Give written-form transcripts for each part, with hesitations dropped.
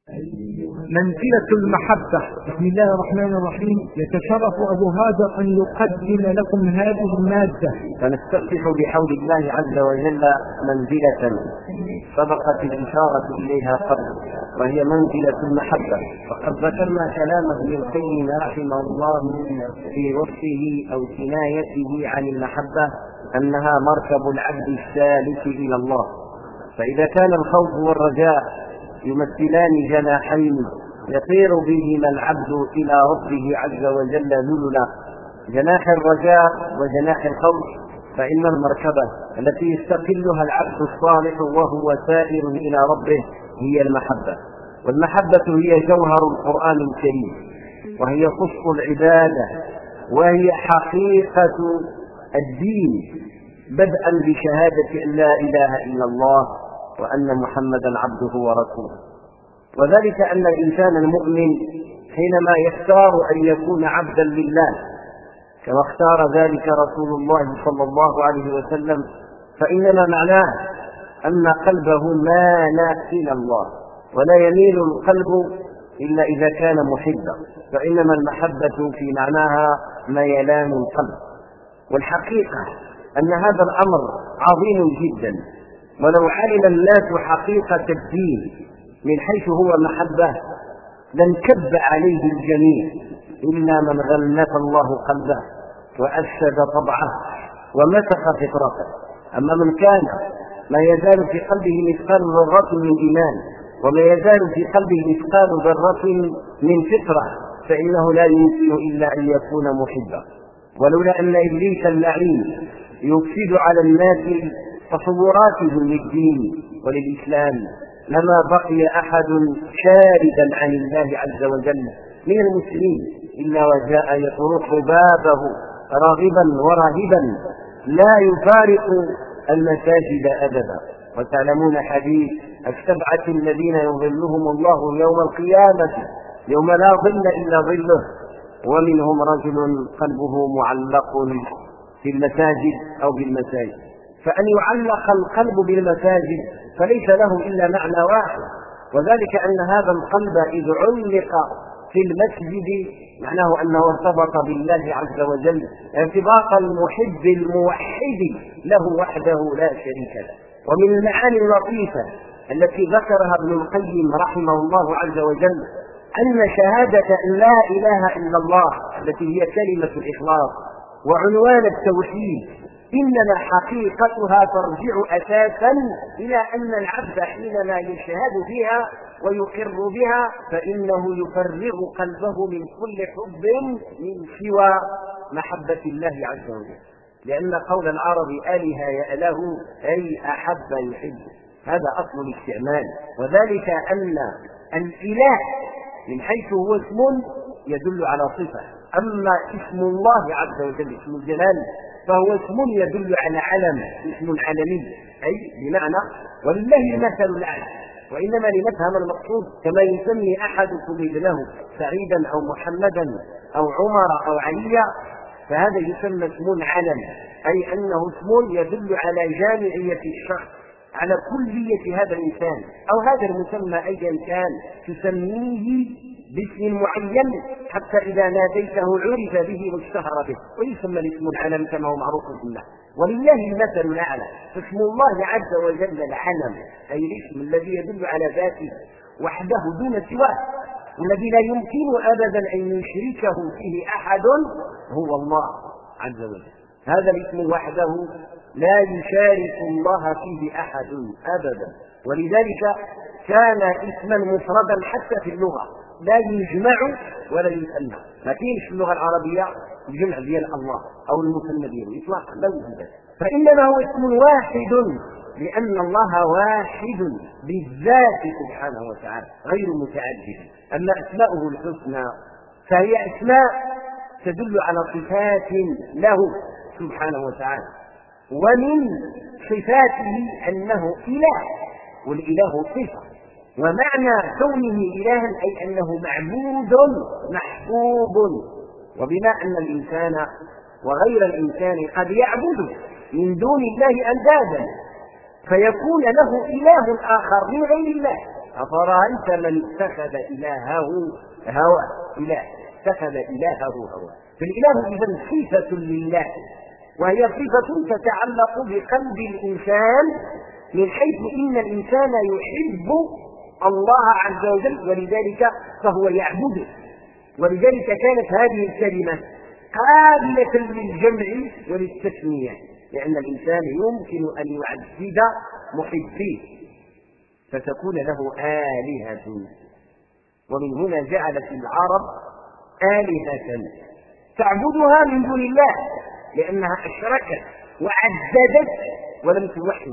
منزلة المحبة. بسم الله الرحمن الرحيم. يتشرف أبو هاجر أن يقدم لكم هذه المادة. فنستفتح بحول الله عز وجل منزلة سبقت الإشارة إليها قبل، وهي منزلة المحبة. وقد ذكرنا كلام ابن القيم رحمه الله في وصفه أو كنايته عن المحبة أنها مركب العبد السالك إلى الله. فإذا كان الخوف والرجاء يمثلان جناحين يطير بهما العبد إلى ربه عز وجل ذللا، جناح الرجاء وجناح الخوف، فإن المركبة التي يستقلها العبد الصالح وهو سائر إلى ربه هي المحبة. والمحبة هي جوهر القرآن الكريم، وهي قصة العبادة، وهي حقيقة الدين، بدءا بشهادة أن لا إله إلا الله وأن محمدا عبده ورسوله. وذلك أن الإنسان المؤمن حينما يختار أن يكون عبدا لله كما اختار ذلك رسول الله صلى الله عليه وسلم، فإنما معناه أن قلبه مال إلى الله، ولا يميل القلب إلا إذا كان محبا، فإنما المحبة في معناها ميلان القلب. والحقيقة أن هذا الأمر عظيم جدا، ولو علم الناس حقيقة الدين من حيث هو محبة لانكب عليه الجميع، إلا من غلف الله قلبه وأفسد طبعه ومسخ فطرته. أما من كان ما يزال في قلبه مثقال ذرة من إيمان، وما يزال في قلبه مثقال ذرة من فطرة، فإنه لا يمكن إلا أن يكون محبا. ولولا أن إبليس اللعين يفسد على الناس تصوراتهم للدين وللإسلام لما بقي أحد شاردا عن الله عز وجل من المسلمين إلا وجاء يطرق بابه راغبا ورهبا لا يفارق المساجد أبدا. وتعلمون حديث السبعة الذين يظلهم الله يوم القيامة يوم لا ظل إلا ظله، ومنهم رجل قلبه معلق في المساجد أو بالمساجد. فأن يعلق القلب بالمساجد فليس له إلا معنى واحد، وذلك أن هذا القلب إذ علق في المسجد معناه أنه ارتبط بالله عز وجل ارتباط المحب الموحد له وحده لا شريك له. ومن المعاني اللطيفة التي ذكرها ابن القيم رحمه الله عز وجل أن شهادة أن لا إله إلا الله التي هي كلمة الإخلاص وعنوان التوحيد إنما حقيقتها ترجع أساسا إلى أن العبد حينما يشهد بها ويقر بها فإنه يفرغ قلبه من كل حب من سوى محبة الله عز وجل، لأن قول العرب آله يأله أي أحب يحب، هذا أصل الاستعمال. وذلك أن الإله من حيث هو اسم يدل على صفة، أما اسم الله عز وجل اسم الجلال فهو اسم يدل على علم، اسم علمي، أي بمعنى ولله المثل الأعلى. وإنما لنفهم المقصود كما يسمي أحدكم ابنه سعيدا أو محمدا أو عمر أو عليا، فهذا يسمى اسم علم، أي أنه اسم يدل على جامعية الشخص، على كلية هذا الإنسان أو هذا المسمى أيا كان تسميه باسم معين حتى إذا ناديته عرف به واشتهر به، ويسمى الاسم العلم كما هو معروف بالله. ولله المثل الأعلى، فاسم الله عز وجل العلم، أي الاسم الذي يدل على ذاته وحده دون سواه، الذي لا يمكن أبدا أن يشركه فيه أحد هو الله عز وجل. هذا الاسم وحده لا يشارك الله فيه أحد أبدا، ولذلك كان اسما مفردا حتى في اللغة لا يجمع ولا يثنى. ما فيش في اللغة العربية الجمع ديال الله أو المثنى دياله إطلاقا لا يوجد، فإنما هو اسم واحد لأن الله واحد بالذات سبحانه وتعالى غير متعدد. أما أسماؤه الحسنى فهي أسماء تدل على صفات له سبحانه وتعالى، ومن صفاته أنه إله، والإله صفة، ومعنى كونه إلها أي أنه معبود محبوب. وبما أن الإنسان وغير الإنسان قد يعبد من دون الله أندادا فيكون له إله آخر من غير الله أفرأيت من اتخذ إلهه هواه اتخذ إلهه هواه. فالإله إذن صفة لله، وهي صفة تتعلق بقلب الإنسان، من حيث إن الإنسان يحب الله عز وجل ولذلك فهو يعبده. ولذلك كانت هذه الكلمة قابلة للجمع وللتسمية، لأن الإنسان يمكن أن يعبد محبيه فتكون له آلهة. ومن هنا جعلت العرب آلهة تعبدها من دون الله، لأنها أشركت وعددت ولم توحد.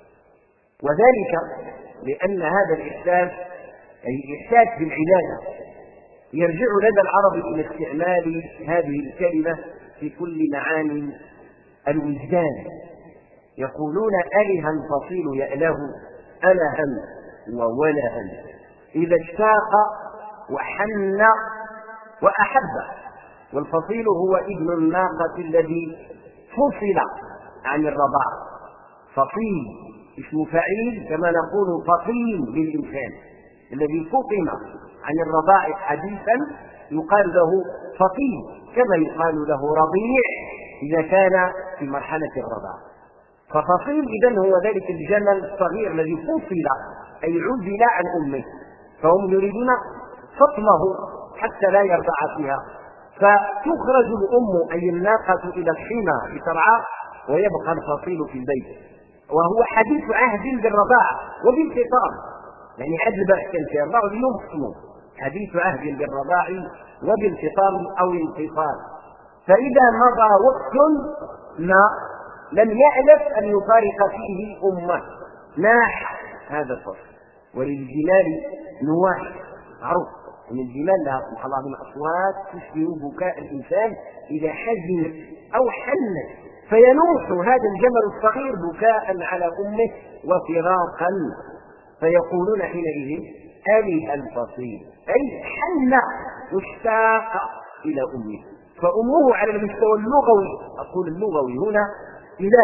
وذلك لأن هذا الإحساس أي الإحساس بالعبادة يرجع لدى العرب إلى استعمال هذه الكلمة في كل معاني الوجدان. يقولون أله الفصيل يأله ألها وولها، إذا اشتاق وحن وأحب. والفصيل هو ابن الناقة الذي فصل عن الرضاع، فصيل اسم فعيل، كما نقول فصيل للإنسان الذي فطم عن الرضاع حديثا يقال له فطيم، كما يقال له رضيع إذا كان في مرحلة الرضاع. ففصيل إذن هو ذلك الجمل الصغير الذي فصل أي عزل عن أمه، فهم يريدون فطمه حتى لا يرضع فيها، فتخرج الأم أي الناقة إلى الحمى لترعى، ويبقى الفصيل في البيت، وهو حديث عهد بالرضاعة وبالفطام، يعني عدل بأس كان في الرضاع يفطم، حديث عهد بالرضاع وبالفطام أو الانفصال. فإذا مضى وقت ما لم يألف أن يفارق فيه أمه ناح هذا الفصل. وللجمال نواح معروف أن الجمال لها سبحان الله من أصوات تشبه بكاء الإنسان إذا حزن أو حن، فينوح هذا الجمل الصغير بكاء على أمه وفراقا، فيقولون حينئذ أله الفصيل أي حن واشتاق إلى أمه. فأمه على المستوى اللغوي، أقول اللغوي هنا إله،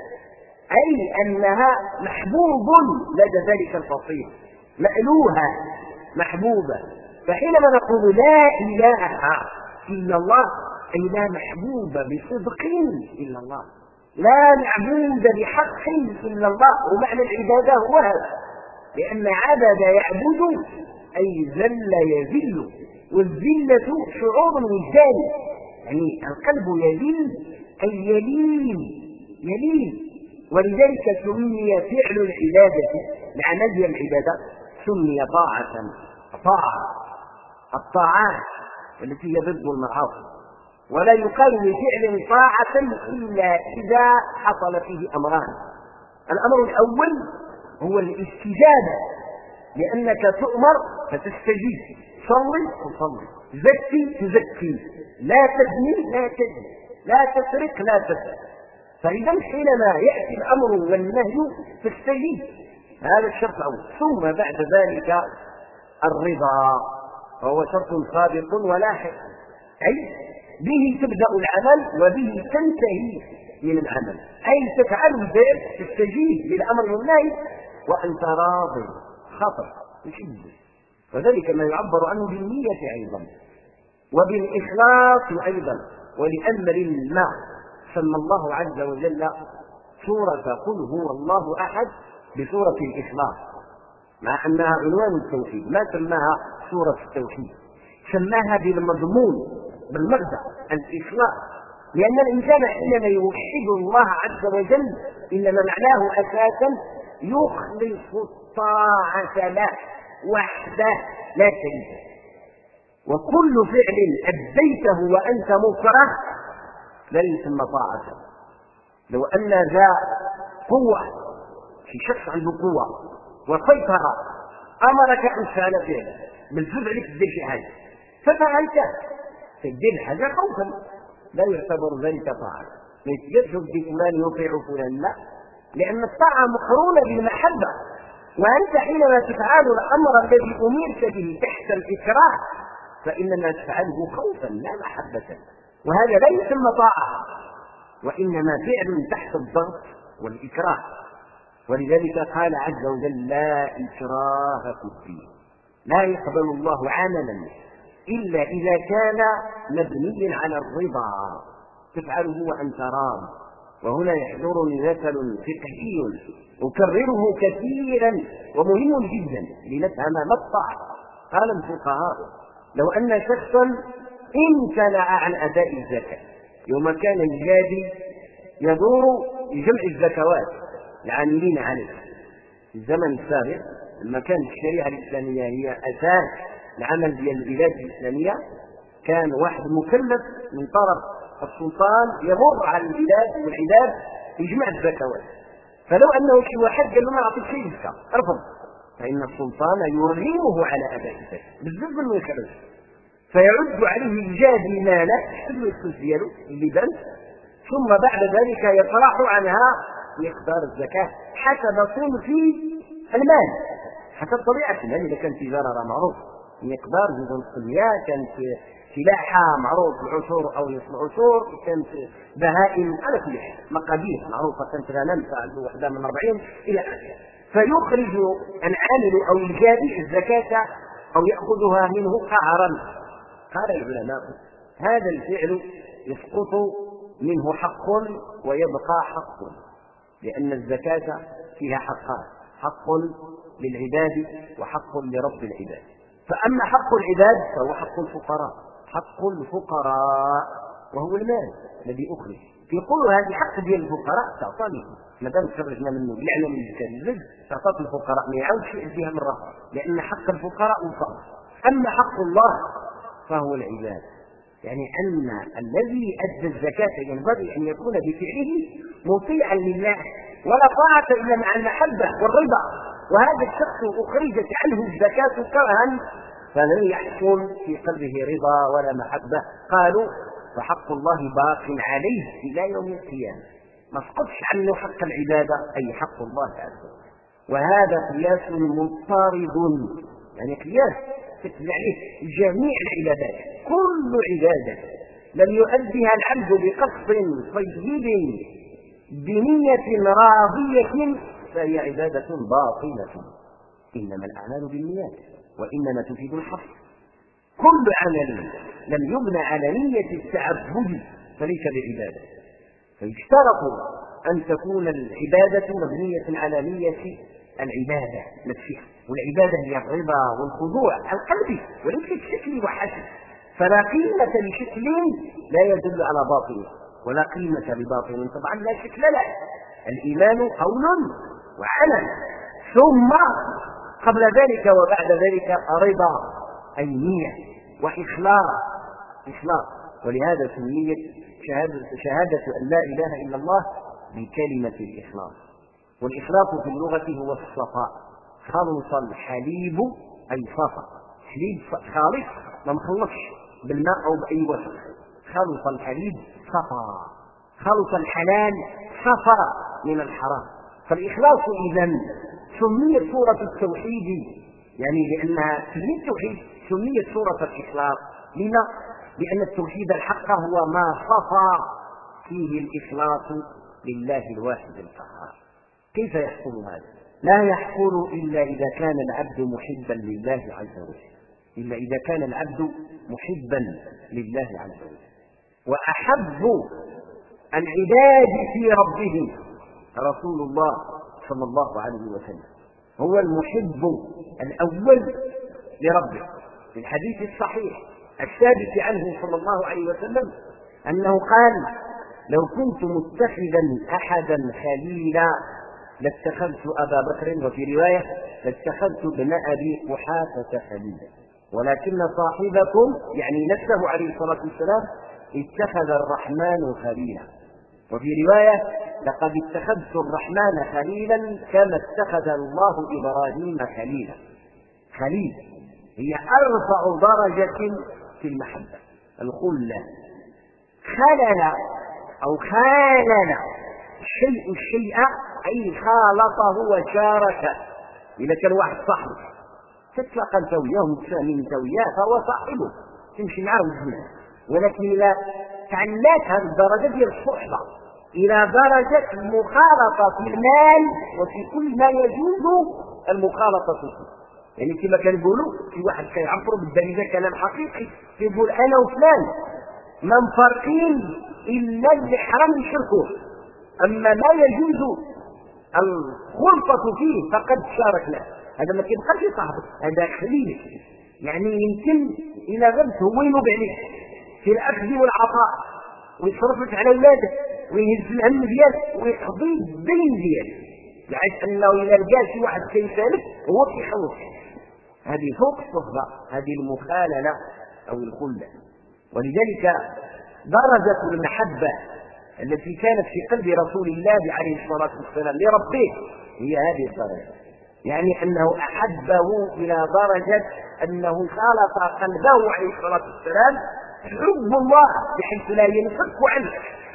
أي أنها محبوب لدى ذلك الفصيل، مألوها محبوبة. فحينما نقول لا إله إلا الله أي لا محبوب بصدق إلا الله، لا معبود بحق إلا الله. ومعنى العبادة هو هذا، لأن عبد يعبد أي ذل يذل، والذلة شعور وجداني، يعني القلب يذل أي يلين. ولذلك سمي فعل العبادة لعمل العبادة سمي طاعة. الطاعات التي هي ضد المعاصي، ولا يقال لفعل طاعة إلا إذا حصل فيه أمران. الأمر الأول هو الاستجابة، لأنك تؤمر فتستجيب، صلي تصلي، زكي تزكي، لا تزني لا تزني، لا تسرق لا تسرق. فإذا حينما يأتي الأمر والنهي تستجيب، هذا الشرط الأول. ثم بعد ذلك الرضا، وهو شرط سابق ولاحق، أي به تبدأ العمل وبه تنتهي من العمل، أي تفعل الفعل تستجيب للأمر والنهي وأنت راض خطر بشدة. وذلك ما يعبر عنه بالنية أيضا وبالإخلاص أيضا. ولأمر ما سمى الله عز وجل سورة قل هو الله أحد بسورة الإخلاص، مع أنها عنوان التوحيد، ما سماها سورة التوحيد، سماها بالمضمون بالمغزى الإخلاص. لأن الإنسان حينما يوحد الله عز وجل إنما معناه أساسا يخلص الطاعة له وحده لا شريك. وكل فعل أديته وأنت مكره لا يسمى طاعة. لو أن ذا قوة في شخص عنده قوة وسيطرة أمرك أن تفعل فعلا بالجزء لك تدير في حاجة ففعلته، تدير حاجة خوفا لا يعتبر ذلك طاعة. ما يتجرش بفلان يطيع فلان، لا، لأن الطاعة مقرونة بالمحبة، وأنت حينما تفعل الأمر الذي أمرت به تحت الإكراه فإنما تفعله خوفا لا محبة، وهذا لا يسمى طاعة، وإنما فعل تحت الضغط والإكراه. ولذلك قال عز وجل لا إكراه في الدين، لا يقبل الله عملا إلا إذا كان مبنيا على الرضا تفعله وأنت راض. وهنا يحضرني مثل فقهي أكرره كثيرا ومهم جدا لنفهم ما الطاعة. قال الفقهاء لو أن شخصا امتنع عن أداء الزكاة يوم كان الجادي يدور بجمع الزكوات العاملين عليه في الزمن السابق لما كانت الشريعة الإسلامية هي أساس العمل ديال البلاد الإسلامية، كان واحد مكلف من طرف السلطان يمر على البلاد والعباد يجمع الزكوات. فلو أنه شي واحد قال له ما أعطيك شيء زكاة ارفض، فإن السلطان يرغمه على أداء الزكاة بالذات من يخرج، فيعد عليه الجادي ماله يحسب الفلوس ديالو اللي بنت، ثم بعد ذلك يطرح عنها مقدار الزكاة حسب صنف المال، حسب طبيعة المال. إذا كان تجارة معروف مقدار جزء الصنية، كانت فلاحة معروف العشور أو نصف العشور، كانت بهائم على كل حال مقادير معروفة، كانت غنم فعلوا وحدة من 40 إلى آخره، فيخرج العامل أو الجادي الزكاة أو يأخذها منه قهرا. قال العلماء هذا الفعل يسقط منه حق ويبقى حق، لأن الزكاة فيها حقان، حق للعباد وحق لرب العباد. فأما حق العباد فهو حق الفقراء، حق الفقراء وهو المال الذي أخرج. يقول هذه حق ديال الفقراء تعطاني ما دام خرجنا منه بلعنا من الزكاة تعطات الفقراء ما يعاودش يأتيها مرة، لأن حق الفقراء وفر. أما حق الله فهو العباد، يعني أن الذي أدى الزكاة ينبغي أن يكون بفعله مطيعا لله، ولا طاعة إلا مع المحبة والرضا. وهذا الشخص أخرجت عنه الزكاة كرها فلن يحصل في قلبه رضا ولا محبة. قالوا فحق الله باق عليه إلى يوم القيامة، ما سقطش عنه حق العبادة أي حق الله عز وجل. وهذا قياس مضطرد، يعني قياس تتبع عليه جميع العبادات، كل عبادة لم يؤديها العبد بقصد طيب بنية راضية فهي عبادة باطلة. إنما الأعمال بالنيات وإنما تفيد الحصر. كل عمل لم يبنى على نية التعبد فليس بعبادة، فيشترط أن تكون العبادة مبنية على نية العبادة نفسها، والعبادة هي الرضا والخضوع القلبي وليس الشكل وحسب. فلا قيمة لشكل لا يدل على باطل، ولا قيمة لباطل طبعا لا شكل له. الإيمان قول وعمل، ثم قبل ذلك وبعد ذلك رضا أي نية وإخلاص. ولهذا سميت شهادة أن لا إله إلا الله بكلمة الإخلاص. والإخلاص في اللغة هو الصفاء، خلص الحليب أي صفا، حليب خالص ما مخلصش بالماء أو بأي وصف، خلص الحليب صفا، خلص الحلال صفا من الحرام. فالإخلاص إذن سميت سورة التوحيد، يعني لأنها في التوحيد سميت سورة الإخلاص. لما؟ لأن التوحيد الحق هو ما صفى فيه الإخلاص لله الواحد القهار. كيف يحصل هذا؟ لا يحصل إلا إذا كان العبد محبا لله عز وجل، إلا إذا كان العبد محبا لله عز وجل. وأحب العباد في ربهم رسول الله صلى الله عليه وسلم، هو المحب الأول لربه. في الحديث الصحيح الثابت عنه صلى الله عليه وسلم أنه قال لو كنت متخذا أحدا خليلا لاتخذت أبا بكر، وفي رواية لاتخذت ابن أبي قحافة خليلا، ولكن صاحبكم يعني نفسه عليه الصلاة والسلام اتخذ الرحمن خليلا. وفي رواية لقد اتخذت الرحمن خليلا كما اتخذ الله إبراهيم خليلا. خليل هي أرفع درجة في المحبة، الخلة. خلل أو خالل الشيء أي خالطه وشاركه. إذا كان واحد صاحبه تتلقى انت وياه متفاهمين انت وياه فهو صاحبه تمشي معه وتجيبه، ولكن إذا تعلات هذه الدرجة ديال الصحبة إلى درجة المخالطة في المال وفي كل ما يجوز المخالطة فيه. يعني كما كنقولوا في واحد كيعبروا بالدارجة كلام حقيقي، كيقول أنا وفلان ما مفارقين إلا اللي حرام يشركوه، أما ما يجوز الخلطة فيه فقد شاركنا. هذا ما كيبقاش صاحبك، هذا خليل. يعني يمكن إلى غمت هو ينوب عليك في الأخذ والعطاء ويصرف لك على أولاده ويهز الهم ديالك ويقضي الدين ديالك، بحيث أنه إذا لقى شي واحد كيسالك هو كيحوش. هذه فوق الصحبة، هذه المخاللة أو الخلة. ولذلك درجة المحبة التي كانت في قلب رسول الله عليه الصلاة والسلام لربه هي هذه الدرجة، يعني أنه أحبه إلى درجة أنه خالط قلبه عليه الصلاة والسلام حب الله بحيث لا ينفك عنه.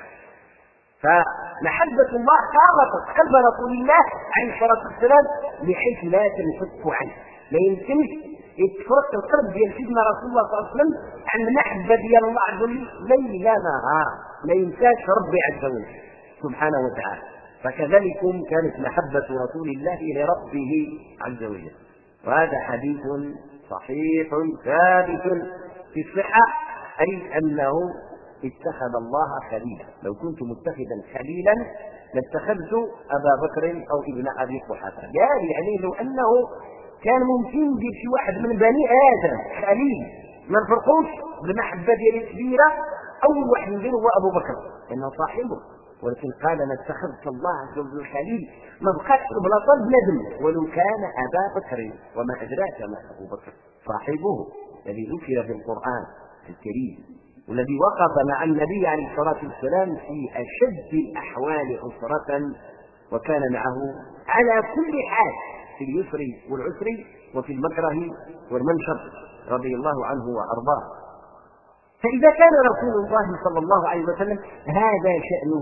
فمحبة الله خالطت قلب رسول الله عليه الصلاة والسلام بحيث لا تنفك عنه. لا يمكنش يتفرق القلب ديال سيدنا رسول الله صلى الله عليه وسلم عن المحبة ديال الله عز وجل ليل نهار، لا ينساش ربي عز وجل سبحانه وتعالى. فكذلك كانت محبة رسول الله لربه عز وجل. وهذا حديث صحيح ثابت في الصحة، أي أنه اتخذ الله خليلا. لو كنت متخذا خليلا لاتخذت أبا بكر أو ابن أبي قحافة. يعني لو أنه كان ممكن يجيب شي واحد من بني آدم خليل ما نفرقوش بالمحبة ديالي الكبيرة، أول واحد نديره هو أبو بكر لأنه صاحبه. ولكن قال أنا اتخذت الله عز وجل خليل، ما بقاش بلا طلب ندم ولو كان أبا بكر، وما أدراك ما أبو بكر صاحبه الذي ذكر في القرآن الكريم، والذي وقف مع النبي عليه الصلاة والسلام في أشد الأحوال عسرة، وكان معه على كل حال في اليسر والعسر وفي المكره والمنشر رضي الله عنه وأرضاه. فإذا كان رسول الله صلى الله عليه وسلم هذا شأنه،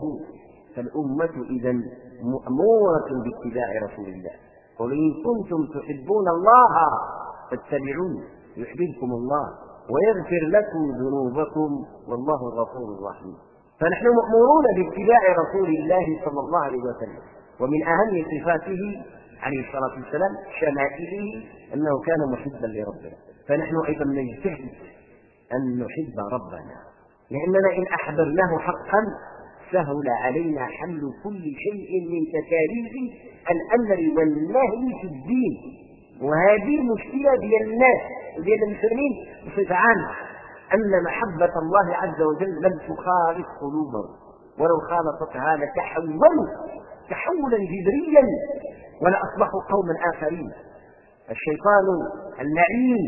فالأمة إذا مأمورة باتباع رسول الله. قل إن كنتم تحبون الله فاتبعوني يحببكم الله ويغفر لكم ذنوبكم والله غفور رحيم. فنحن مأمورون باتباع رسول الله صلى الله عليه وسلم. ومن أهم صفاته عليه الصلاة والسلام شمائله أنه كان محبا لربنا، فنحن أيضا نجتهد أن نحب ربنا، لأننا إن أحببناه حقا سهل علينا حمل كل شيء من تكاليف الأمر والنهي في الدين. وهذه المشكلة ديال الناس ديال المسلمين بصفة عامة، أن محبة الله عز وجل لم تخالط قلوبهم، ولو خالطتها لتحولوا تحولا جذريا ولأصبحوا قوما آخرين. الشيطان اللعين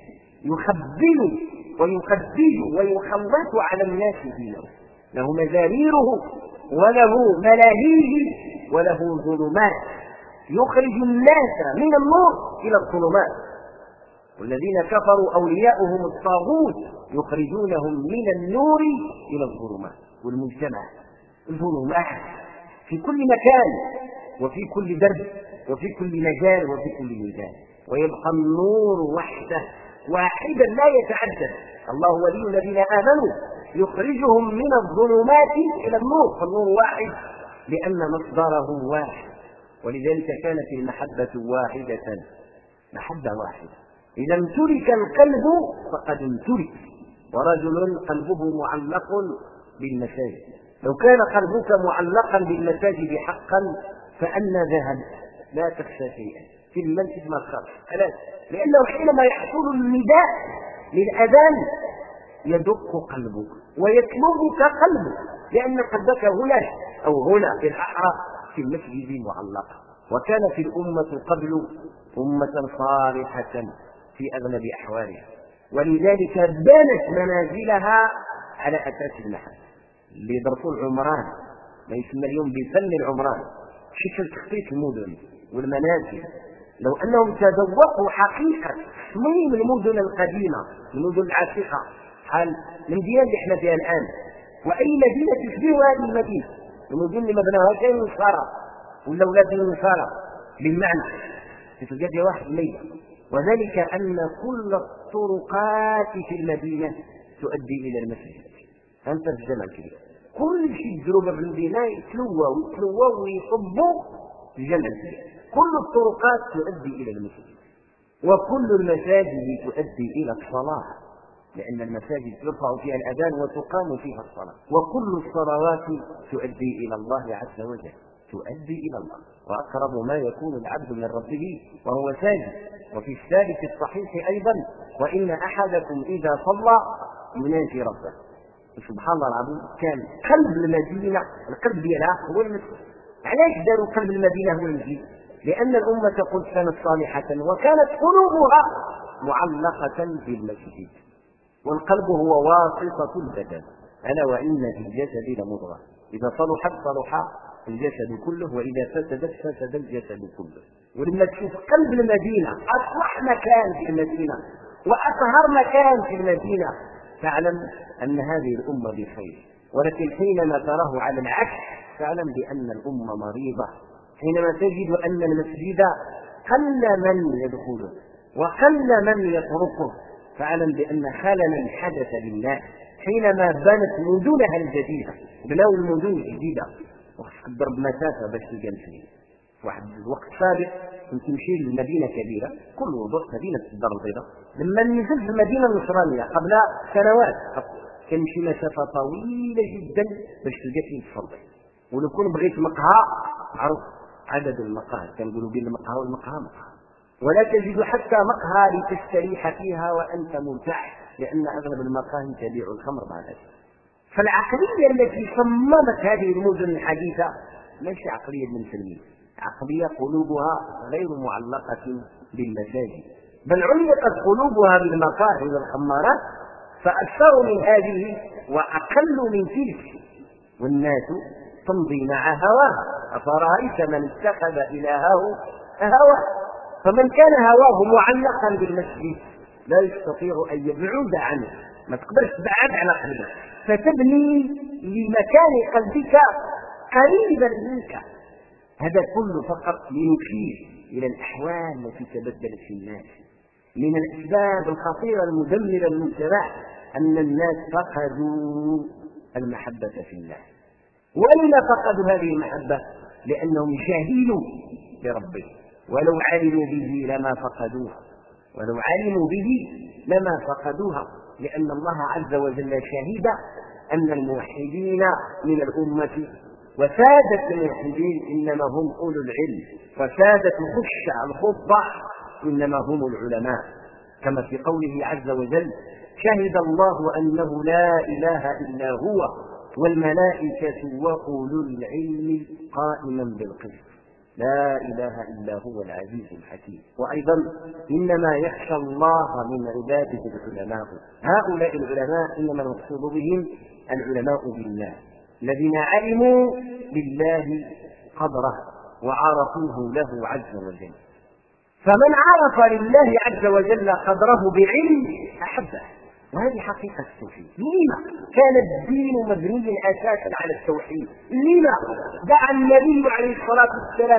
يخبل ويخبز ويخلط على الناس دينه، له مزاميره وله ملاهيه وله ظلمات، يخرج الناس من النور إلى الظلمات. والذين كفروا أولياؤهم الطاغوت يخرجونهم من النور إلى الظلمات. والمجتمع الظلمات في كل مكان وفي كل درب وفي كل مجال وفي كل ميدان، ويبقى النور وحده واحدا لا يتعدد. الله ولي الذين آمنوا يخرجهم من الظلمات إلى النور، فالنور واحد لأن مصدره واحد. ولذلك كانت المحبة واحدة، محبة واحدة. إذا امتلك القلب فقد امتلك. ورجل قلبه معلق بالمساجد، لو كان قلبك معلقا بالمساجد حقا فأنا ذهب لا تخشى شيئا في المسجد ما تخاف. لأنه حينما يحصل النداء للأذان يدق قلبك ويطلبك قلبك، لأن قلبك هنا أو هنا في الأحرى في المسجد معلقا. وكانت الأمة قبل أمة صالحة في أغلب أحوالها، ولذلك بنت منازلها على أساس المحبة. اللي يدرسوا العمران ما يسمى اليوم بفن العمران، شكل تخطيط المدن والمنازل، لو أنهم تذوقوا حقيقة تصميم المدن القديمة المدن العتيقة، حال المدينة اللي احنا فيها الآن، وأي مدينة تشبه هذه المدينة، المدن اللي مبناها كان نصارى ولا أولاد النصارى بالمعنى تتوجد فيها واحد مية. وذلك أن كل الطرقات في المدينة تؤدي إلى المسجد. أنت في الجامع الكبير كل شيء يديروه في المدينة يتلوى ويصبوا في الجنة. كل الطرقات تؤدي إلى المسجد، وكل المساجد تؤدي إلى الصلاة، لأن المساجد يرفع فيها الأذان وتقام فيها الصلاة. وكل الصلوات تؤدي إلى الله عز وجل، تؤدي إلى الله. وأقرب ما يكون العبد من ربه وهو ساجد. وفي الثالث الصحيح أيضا: وإن أحدكم إذا صلى يناجي ربه. سبحان الله العظيم، كان قلب المدينة، القلب ديالها هو المسجد. علاش داروا قلب المدينة هو المسجد؟ لأن الأمة قد كانت صالحة وكانت قلوبها معلقة بالمسجد، والقلب هو واسطة البدن. ألا وإن في الجسد لمضغة إذا صلحت صلح الجسد كله، وإذا فسدت فسد الجسد كله. ولما تشوف قلب المدينة، أصلح مكان في المدينة وأطهر مكان في المدينة، تعلم أن هذه الأمة بخير. ولكن حينما تراه على العكس تعلم بأن الأمة مريضة. حينما تجد أن المسجد قل من يدخله وقل من يتركه، فاعلم بأن خللا حدث لله. حينما بنت مدنها الجديدة، بنوا المدن الجديدة، وخصك تضرب مسافة باش تلقى المسجد. واحد الوقت سابق كنت تمشي لمدينة كبيرة، كل وضوح مدينة الدار البيضاء، لما نزلت في المدينة النصرانية قبل سنوات كنمشي مسافة طويلة جدا باش تلقى فيه تصلي. ولو كنت بغيت مقهى، عرف عدد المقاهي، كنقولوا بين المقهى والمقهى مقهى، ولا تجد حتى مقهى لتستريح فيها وأنت مرتاح، لأن أغلب المقاهي تبيع الخمر مع الأسف. فالعقلية التي صممت هذه المدن الحديثة ليست عقلية المسلمين، عقلية قلوبها غير معلقة بالمساجد، بل علقت قلوبها بالمقاهي والخمارات، فأكثر من هذه وأقل من تلك، والناس تمضي مع هواها. أفرأيت من اتخذ إلهه هواه؟ فمن كان هواه معلقا بالمسجد لا يستطيع أن يبعد عنه، ما تقدرش تبعد على قلبك، فتبني لمكان قلبك قريبا منك. هذا كله فقط لنشير إلى الأحوال التي تبدلت في الناس. من الأسباب الخطيرة المدمرة للمجتمع أن الناس فقدوا المحبة في الله. ولما فقدوا هذه المحبة؟ لأنهم جهلوا بربهم، ولو علموا به لما فقدوها، ولو علموا به لما فقدوها، لأن الله عز وجل شهد أن الموحدين من الأمة وسادة الموحدين إنما هم أولو العلم، وسادة الخشع الخضع إنما هم العلماء، كما في قوله عز وجل: شهد الله أنه لا إله إلا هو والملائكة وأولو العلم قائما بالقسط لا إله إلا هو العزيز الحكيم. وأيضا: إنما يخشى الله من عباده العلماء. هؤلاء العلماء إنما المقصود بهم العلماء بالله، الذين علموا بالله قدره وعرفوه له عز وجل. فمن عرف لله عز وجل قدره بعلم أحبه، وهذه حقيقة التوحيد. لما كان الدين مبنيا أساسا على التوحيد؟ لما دعا النبي عليه الصلاة والسلام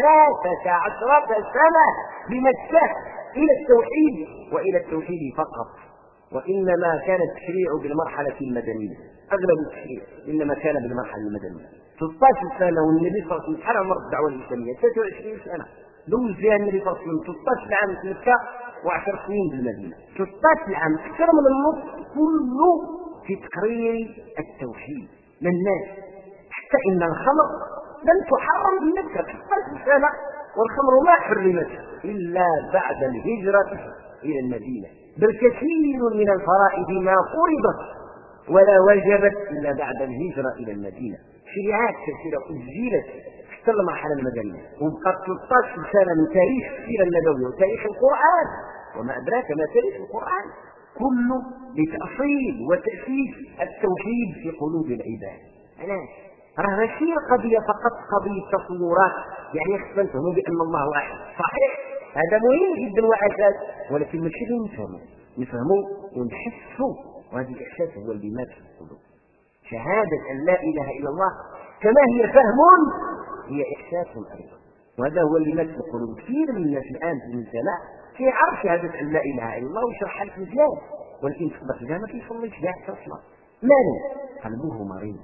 13 سنة بمكة إلى التوحيد وإلى التوحيد فقط؟ وإنما كان التشريع بالمرحلة المدنية، أغلب التشريع إنما كان بالمرحلة المدنية. 16 سنة والنبي صلى الله عليه وسلم حرم عمر الدعوة الإسلامية 23 سنة، دوز فيها النبي صلى الله عليه وسلم 16 عام في مكة و10 سنين بالمدينة. 16 عام، أكثر من النصف كله في تقرير التوحيد للناس، حتى إن الخمر لم تحرم بمكة 16 سنة، والخمر ما حرمت إلا بعد الهجرة إلى المدينة. بل كثير من الفرائض ما فرضت ولا وجبت إلا بعد الهجرة إلى المدينة. شريعات كثيرة أجلت في المرحلة المدنية، وبقت 13 سنة من تاريخ السيرة النبوية وتاريخ القرآن، وما أدراك ما تاريخ القرآن، كله لتأصيل وتأسيس التوحيد في قلوب العباد. علاش؟ راه ماشي قضية فقط قضية تصورات، يعني خصنا نفهموا بأن الله واحد، صحيح هذا مهم جدا وأساس، ولكن ماشي اللي نفهموا ونحسوا، وهذا الإحساس هو اللي مات في القلوب. شهادة أن لا إله إلا الله كما هي فهم هي إحساس أيضا، وهذا هو اللي مات في القلوب. كثير من الناس الآن في المجتمع كيعرف شهادة أن لا إله إلا الله ويشرحها لك مزيان، ولكن تقدر تلقاه ما كيصليش كاع أصلا. ماله؟ قلبه مريض،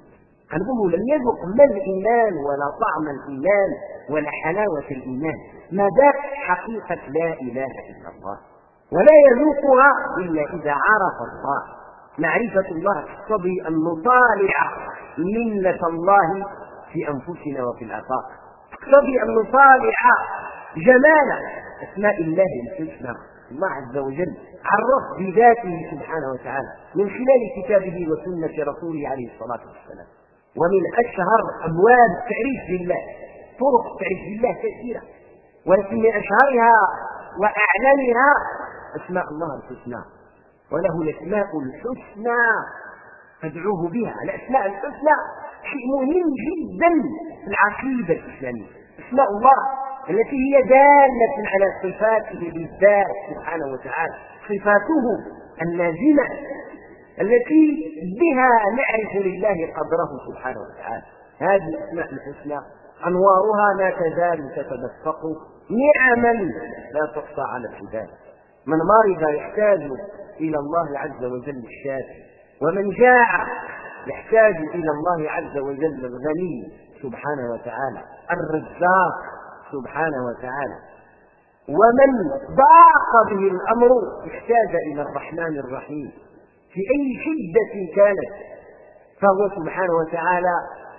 قلبه لم يذق ما الإيمان ولا طعم الإيمان ولا حلاوة الإيمان، ما ذاق حقيقة لا إله إلا الله، ولا يذوقها إلا إذا عرف الله. معرفة الله تقتضي أن نطالع منة الله في أنفسنا وفي الآفاق، تقتضي أن نطالع جمال أسماء الله الحسنى. الله عز وجل عرف بذاته سبحانه وتعالى من خلال كتابه وسنة رسوله عليه الصلاة والسلام. ومن أشهر أبواب تعريف بالله، طرق تعريف بالله كثيرة، ولكن من أشهرها وأعلمها أسماء الله الحسنى، وله الأسماء الحسنى فادعوه بها. الأسماء الحسنى شيء مهم جدا في العقيدة الإسلامية. أسماء الله التي هي دالة على صفاته بالذات سبحانه وتعالى، صفاته اللازمة التي بها نعرف لله قدره سبحانه وتعالى. هذه الأسماء الحسنى أنوارها لا تزال تتدفق نعما لا تحصى على العباد. من مرض يحتاج إلى الله عز وجل الشافي، ومن جاع يحتاج إلى الله عز وجل الغني سبحانه وتعالى، الرزاق سبحانه وتعالى. ومن ضاق به الأمر يحتاج إلى الرحمن الرحيم في أي شدة كانت، فهو سبحانه وتعالى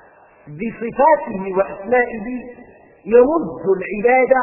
بصفاته وأسمائه يمد العبادة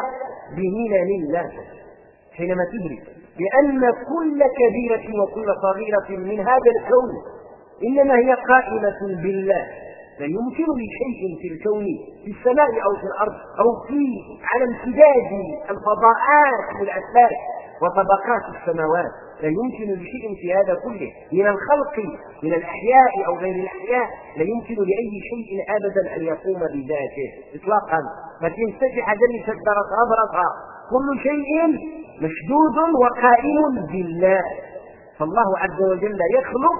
بمنن لا تحصى. حينما تدرك بأن كل كبيرة وكل صغيرة من هذا الكون إنما هي قائمة بالله، لا يمكن لشيء في الكون في السماء أو في الأرض أو على امتداد الفضاءات والأفلاك وطبقات السماوات، لا يمكن لشيء في هذا كله من الخلق من الأحياء أو غير الأحياء، لا يمكن لأي شيء أبدا أن يقوم بذاته إطلاقا. لكن تجح ذلك شدرت أبرصها، كل شيء مشدود وقائم بالله. فالله عز وجل يخلق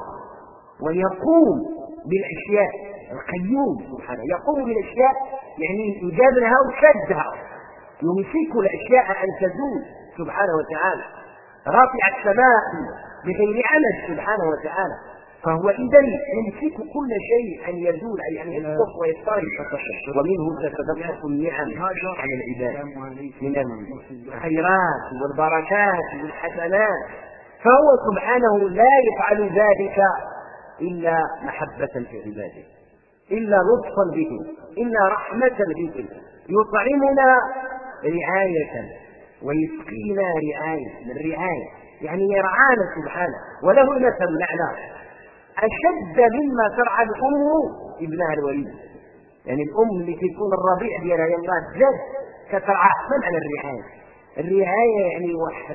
ويقوم بالأشياء، القيوم سبحانه يقوم بالأشياء، يعني يجاب لها وشدها، يمسك الأشياء أن تزول سبحانه وتعالى، رافع السماء بغير عمد سبحانه وتعالى. فهو إذن يمسك كل شيء أن يزول، أي أن يسقط ويضطرب، ومنه تتدفق النعم على العباد من الخيرات والبركات والحسنات. فهو سبحانه لا يفعل ذلك إلا محبة في عباده، إلا لطفا بهم، إلا رحمة بهم. يطعمنا رعاية ويسقينا رعاية، من الرعاية يعني يرعانا سبحانه. وله المثل الأعلى أشد مما ترعى الأم ابنها الوليد، يعني الأم اللي تكون الرضيع ديالها يلا جد كترعى. ما معنى الرعاية؟ الرعاية يعني واحد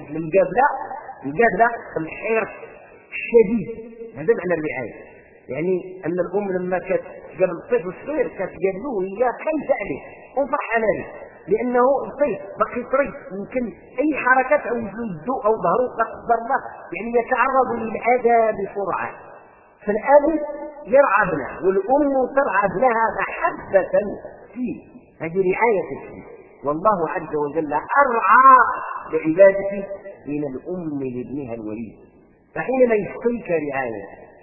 المقابلة الحرص الشديد، هذا معنى الرعاية. يعني أن الأم لما قبل الطفل الصغير كتقابلوه هي خايفة عليه وفرحانة به، لأنه الطفل باقي طريق، يمكن أي حركات أو يده أو ظهره لا قدر الله يعني يتعرض للأذى بسرعة. فالأب يرعى ابنه والأم ترعى ابنها محبة فيه، هذه رعاية فيه. والله عز وجل أرعى لعبادته من الأم لابنها الوليد. فحينما يسقيك رعاية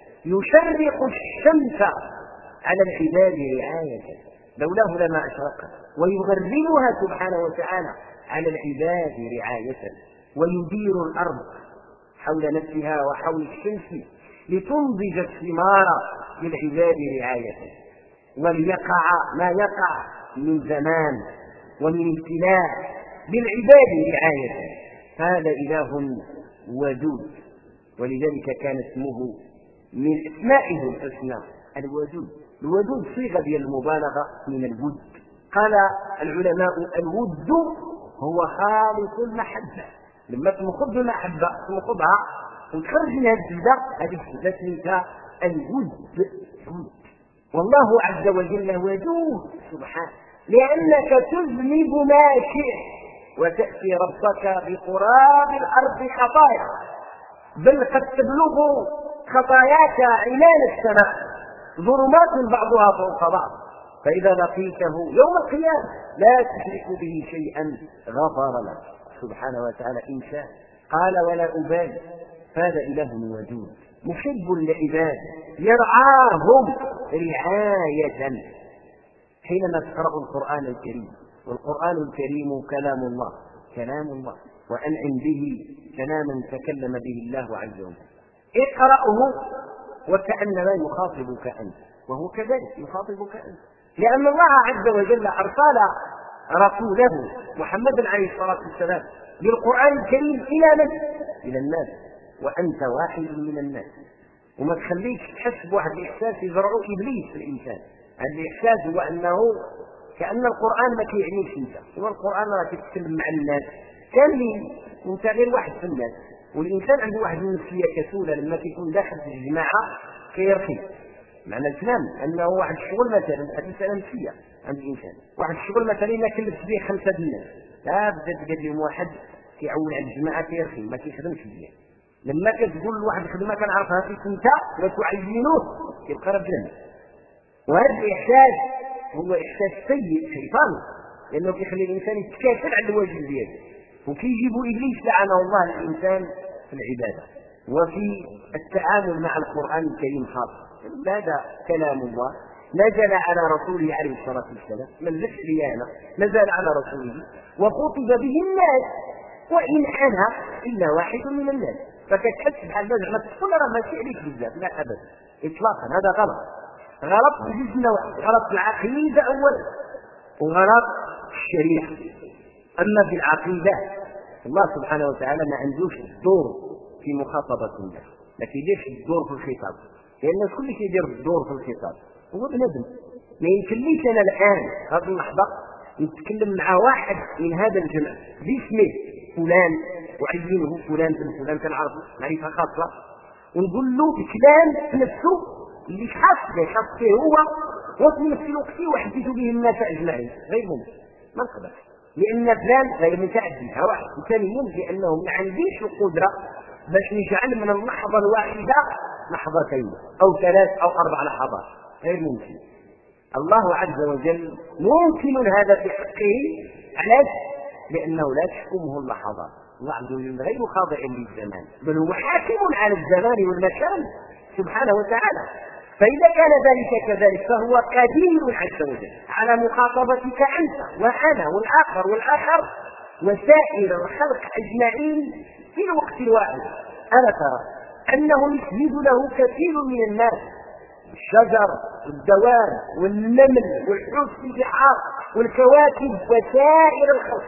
يشرق الشمس على العباد رعاية، لولاه لما أشرقت، ويغربها سبحانه وتعالى على العباد رعاية، ويدير الأرض حول نفسها وحول الشمس لتنضج الثمار للعباد رعاية، وليقع ما يقع من زمان ومن ابتلاء للعباد رعاية. هذا إله ودود، ولذلك كان اسمه من اسمائه الحسنى الودود. الودود صيغة ديال المبالغة من الود. قال العلماء الود هو خالق المحبة. لما تنخض المحبة تنخضها وتخرج منها الزبدة، هذه الزبدة اسمها الود. والله عز وجل ودود سبحانه، لأنك تذنب ما شئت وتأتي ربك بقراب الأرض خطايا، بل قد تبلغ خطاياك عنان السماء، ظلمات بعضها فوق بعض. فإذا لقيته يوم القيامة لا تشرك به شيئا غفر لك سبحانه وتعالى إن شاء. قال ولا أبالي، هذا إله ودود. محب للعباد يرعاهم رعاية. حينما تقرأ القرآن الكريم، والقرآن الكريم كلام الله وأنعم به كلاما تكلم به الله عز وجل، اقرأه وكأنما يخاطبك أنت، وهو كذلك يخاطبك أنت، لأن الله عز وجل أرسل رسوله محمدا عليه الصلاة والسلام بالقرآن الكريم إلى من؟ إلى الناس، وأنت واحد من الناس. وما تخليك تحس بواحد الإحساس يزرعه إبليس في الإنسان. هذا الإحساس هو أنه كأن القرآن ما كيعنيش أنت، هو القرآن راه كيتكلم مع الناس كاملين، وأنت غير واحد في الناس. والإنسان عنده واحد النفسية كسولة، لما كيكون داخل في الجماعة كيرخي. معنى الكلام أنه واحد الشغل مثلا، هذه مسألة نفسية عند الإنسان، واحد الشغل مثلا إلا كلف به 5 الناس، لا بدا تقول لهم واحد كيعول على الجماعة كيرخي ما كيخدمش مزيان. لما كتقول لواحد خدمة كنعرفها فيك أنت وتعينوه كيبقى راه بجنب. وهذا الإحساس هو إحساس سيء شيطاني، لأنه كيخلي الإنسان يتكاسل على الواجب ديالو، وكيجيب إبليس لعنه الله الإنسان في العبادة وفي التعامل مع القرآن الكريم خاصة. هذا كلام الله نزل على رسوله عليه الصلاة والسلام، من نزل أنا نزل على رسوله وخطب به الناس، وإن أنا إلا واحد من الناس. فكتحس بحال ما تقول راه ماشي عليك بزاف، لا أبدا إطلاقا، هذا غلط بجوج نواحي، غلط في العقيدة أولا وغلط في الشريعة. أما في العقيدة الله سبحانه وتعالى ما عندوش الدور في مخاطبة الناس، ما كيديرش الدور في الخطاب، لأن كل شيء يدير الدور في الخطاب هو بنادم. ما يمكنليش أنا الآن هذه اللحظة نتكلم مع واحد من هذا الجمع باسمه فلان وعينه فلان بن فلان كنعرفه معرفة خاصة، ونقول له بكلام في نفسه اللي خاص فيه هو، وفي نفس الوقت يحدث به الناس أجمعين. غير ممكن، ما نقدرش، لأن فلان غير متعدي. واحد ثانيا لأنه ما عنديش القدرة باش نجعل من اللحظة الواحدة لحظتين أو 3 أو 4 لحظات، غير ممكن. الله عز وجل ممكن هذا في حقه. علاش؟ لأنه لا تحكمه اللحظات. الله عز وجل غير خاضع للزمان، بل هو حاكم على الزمان والمكان سبحانه وتعالى. فإذا كان ذلك كذلك فهو قدير عز وجل على مخاطبتك أنت وأنا والآخر وسائر الخلق أجمعين في الوقت الواحد. ألا ترى أنه يسجد له كثير من الناس، الشجر والدواب والنمل والحوت في البحار والكواكب وسائر الخلق،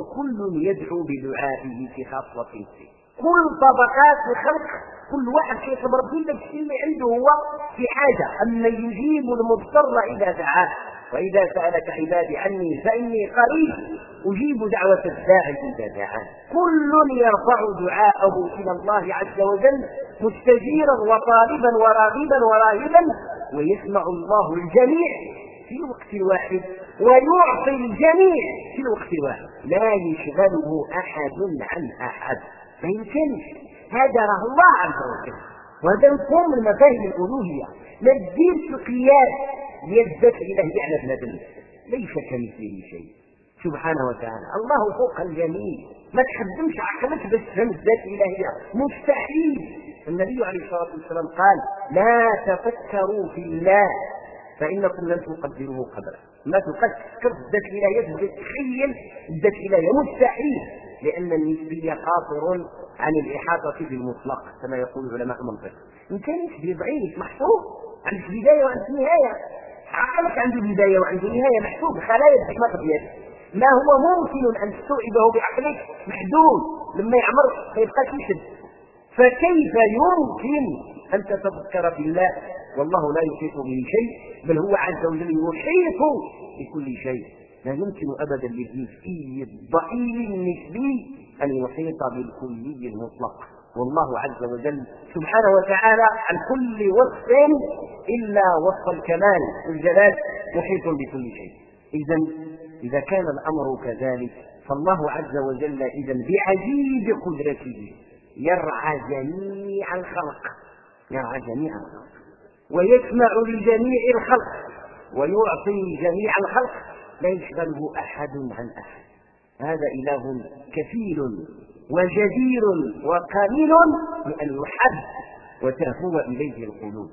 وكل يدعو بدعائه في خاصة فيه. كل طبقات الخلق كل واحد يعتبر كل الشيء اللي عنده هو في حاجة. أما يجيب المضطر إذا دعاه، وإذا سألك عبادي عني فإني قريب أجيب دعوة الداعي إذا دعان. كل يرفع دعاءه إلى الله عز وجل مستجيرا وطالبا وراغبا وراهبا، ويسمع الله الجميع في الوقت الواحد ويعطي الجميع في الوقت الواحد، لا يشغله أحد عن أحد. ما يمكنش، هذا راه الله عز وجل. وهذا يكون من مفاهيم الألوهية. ما تديرش القياس ديال الذات الإلهية على بنادم، ليس كمثله شيء سبحانه وتعالى. الله فوق الجميع، ما تخدمش عقلك باش تفهم الذات الإلهية، مستحيل. النبي عليه الصلاة والسلام قال لا تفكروا في الله فإنكم لن تقدروه قدره. ما تفكر في الذات الإلهية، تتخيل الذات الإلهية، مستحيل، لأن النسبية قاصر عن الإحاطة بالمطلق كما يقول علماء المنطق. إن كان نسبي ضعيف محسوب، عندك بداية وعندك نهاية، عقلك عنده بداية وعنده نهاية محسوب، خلايا الدماغ ديالك ما هو ممكن أن تستوعبه بعقلك محدود، لما يعمر ما يبقاش يشد. فكيف يمكن أن تتذكر بالله والله لا يحيط به شيء، بل هو عز وجل يحيط بكل شيء. لا يمكن أبدا للجزئي الضئيل النسبي أن يحيط بالكلي المطلق. والله عز وجل سبحانه وتعالى عن كل وصف إلا وصف الكمال والجلال محيط بكل شيء. إذا كان الأمر كذلك فالله عز وجل إذن بعجيب قدرته يرعى جميع الخلق، ويسمع لجميع الخلق ويعطي جميع الخلق، لا يشغله أحد عن أحد. هذا إله كفيل وجدير وقابل بأن يحب وتهوى إليه القلوب.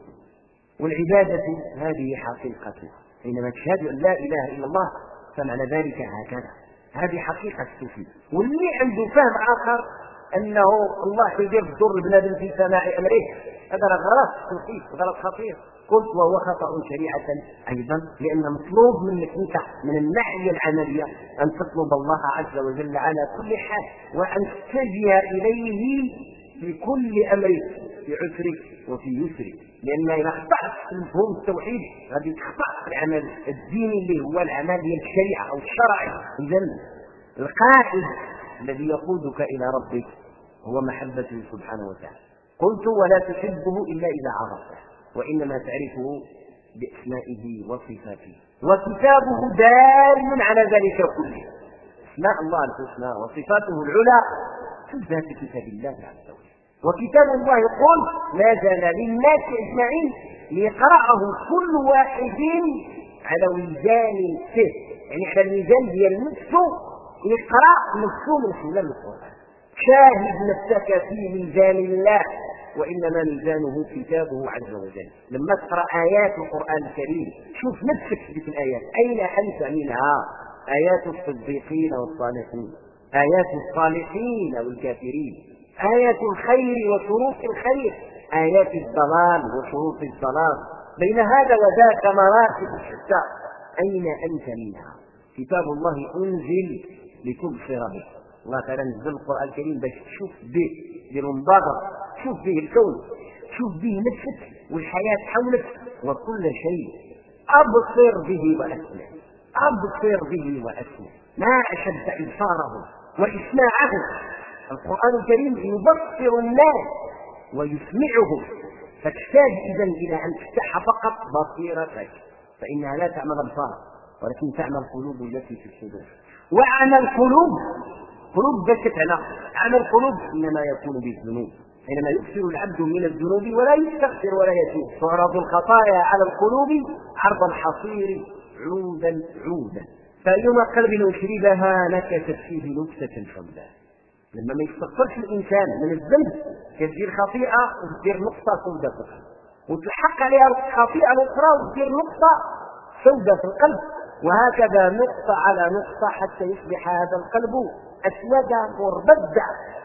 والعبادة هذه حقيقتها، حينما تشهد أن لا إله إلا الله فمعنى ذلك هكذا، هذه حقيقة الصوفي. واللي عنده فهم آخر أنه الله يدير الضر بنادم في سماع أمره، هذا غلط صوفي، غلط خطير. قلت وهو خطأ شريعة أيضا، لأن مطلوب منك أنت من الناحية العملية أن تطلب الله عز وجل على كل حال، وأن تتجه إليه في كل أمرك، في عسرك وفي يسرك، لأن إذا اخطأت في مفهوم التوحيد غادي تخطأ في العمل الديني اللي هو العمل ديال الشريعة أو الشرع. إذا القائد الذي يقودك إلى ربك هو محبته سبحانه وتعالى. قلت ولا تحبه إلا إذا عرفته، وإنما تعرفه بأسمائه وصفاته، وكتابه دال على ذلك كله. أسماء الله الحسنى وصفاته العلى تثبت في كتاب الله عز وجل. وكتاب الله يقول نزل للناس أجمعين ليقرأه كل واحد على وزان نفسه، يعني على الميزان ديال نفسه، يقرأ نفسه من خلال القرآن. شاهد نفسك في ميزان الله، وإنما ميزانه كتابه عز وجل. لما تقرأ آيات القرآن الكريم شوف نفسك في الآيات، أين أنت منها؟ آيات الصديقين والصالحين، آيات الصالحين والكافرين، آيات الخير وشروط الخير، آيات الضلال وشروط الضلال، بين هذا وذاك مراتب الشتى، أين أنت منها؟ كتاب الله أنزل لتبصر به. الله تعالى نزل القرآن الكريم باش تشوف به بالمبادرة، تشوف به الكون، تشوف به نفسك والحياة حولك وكل شيء. أبصر به وأسمع، أبصر به وأسمع، ما أشد إبصاره وإسماعه. القرآن الكريم يبصر الناس ويسمعهم، فتحتاج إذن إلى أن تفتح فقط بصيرتك، فإنها لا تعمل أبصار ولكن تعمل القلوب التي في الصدور. وعمل القلوب قلوب بكتنا، عمل القلوب إنما يكون بالذنوب، حينما يكثر العبد من الذنوب ولا يستغفر ولا يتوب. تعرض الخطايا على القلوب عرض الحصير عودا عودا، فأيما قلب يشربها نكست فيه نكسة سوداء. لما ما يستغفرش الإنسان من الذنب كثير خطيئة وتصير نقطة سوداء في القلب، وتلحق عليها الخطيئة الأخرى وتصير نقطة سوداء في القلب، وهكذا نقطة على نقطة حتى يصبح هذا القلب أسودا مربدا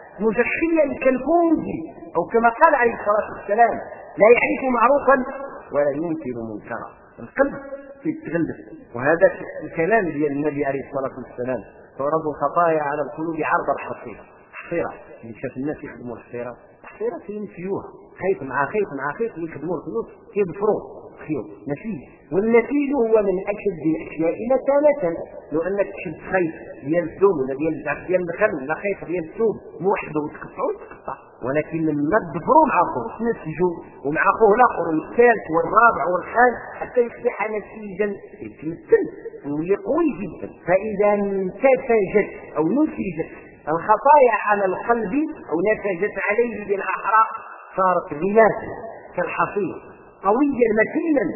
مزخيا كالكنز، أو كما قال عليه الصلاة والسلام لا يعرف معروفا ولا ينكر منكرا. القلب يتغلب، وهذا الكلام ديال النبي عليه الصلاة والسلام تعرض الخطايا على القلوب عرض الحصيرة. حصيرة اللي شاف الناس يخدموا الحصيرة، الحصيرة ينسيوها خيط مع خيط مع خيط يخدموا الخيوط يبفروا خيوط نسيج، والنسيج هو من أشد الأشياء متانة. لو أنك تشد خيط ديال الثوم ولا ديال الزعف ديال الدخل ولا خيط ديال الثوم موحده وتقطعه تقطع، ولكن لما تدبروا مع اخوه تنسجوا ومع اخوه الاخر والثالث والرابع والخامس حتى يصبح نسيجا يتمثل ويولي قوي جدا. فإذا انتسجت أو نسجت الخطايا على القلب أو نسجت عليه بالأحرى صارت غلاف كالحصير قويا متينا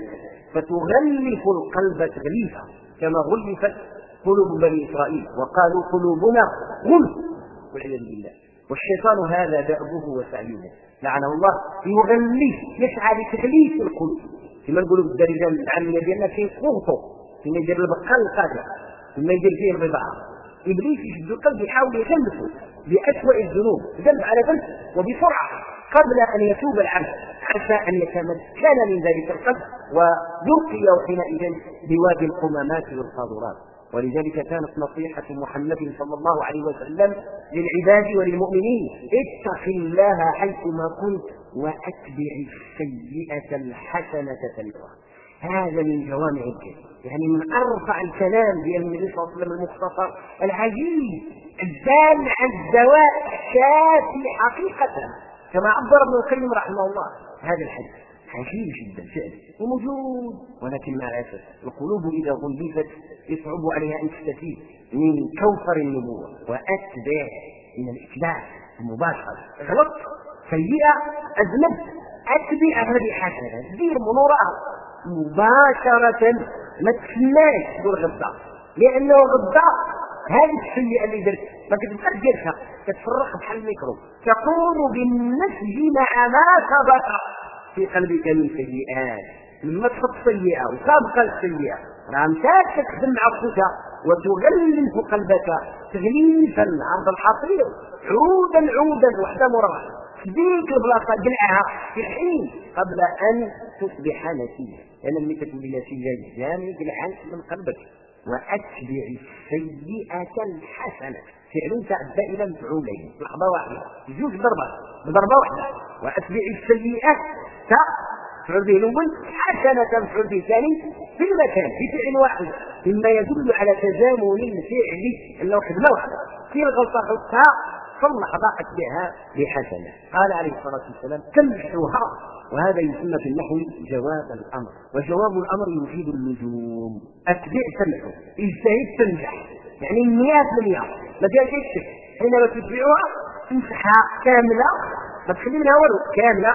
فتغلف القلب تغليفا كما غلفت قلوب بني إسرائيل وقالوا قلوبنا غلف والعياذ بالله. والشيطان هذا دأبه وسعيه لعنه الله يغلف، يسعى لتغليف القلوب. كما نقولوا بالدارجه العاميه ديالنا كاين قوطه، كما يدير البقال القادر، كما يدير فيه البضاعه. ابليس يشد القلب يحاول يغلفه بأسوأ الذنوب ذنب على ذنب وبسرعه قبل ان يتوب العبد، عسى ان يتمكن من ذلك القلب ويلقي حينئذ بوادي القمامات والقاذورات. ولذلك كانت نصيحة محمد صلى الله عليه وسلم للعباد وللمؤمنين: اتق الله حيثما كنت وأتبع السيئة الحسنة تمحها. هذا من جوامع الكلم، يعني من أرفع الكلام ديال النبي صلى الله عليه وسلم المختصر العجيب الدال على الدواء الشافي حقيقة، كما عبر ابن القيم رحمه الله. هذا الحديث عجيب جدا فعلا وموجود، ولكن مع الأسف القلوب إذا غلفت يصعب عليها أن تستفيد من كوثر النبوة. وأتبع من الإتباع المباشر، غلط سيئة أذنب أتبع هذه حسنة دير منورها مباشرة، ما تسماش تقول غدا، لأنه غدا هذه السيئة اللي درت ما كتبقاش ديالها، كتفرق بحال الميكرو، تقوم بالنسج مع ما سبق في قلبك من سيئات. لما تحط سيئه وسابقه السيئه راه مشات تخدم مع خوك وتغلف قلبك تغليفا عند الحصير عودا وحده مرة ديك البلاصه قلعها في الحين قبل ان تصبح نتيجه. لان ملي كتولي نتيجه جامد قلعها من قلبك. واتبع السيئه الحسنه، فعل تعدى الى مفعولين لحظه واحده، جوج ضربه واحده. واتبع السيئه مفعول به الاول، حسنه مفعول به الثاني في المكان في فعل واحد، مما يدل على تزامن الفعل انه خدمه واحده. في الغلطه حطها في اللحظه اتبعها بحسنه. قال عليه الصلاه والسلام تمحوها، وهذا يسمى في النحو جواب الامر، وجواب الامر يفيد اللزوم. اتبع تمحو، اجتهد تنجح، يعني 100% ما فيها شيء شك. حينما تتبعها تمسحها كامله، ما تخلي منها والو، كامله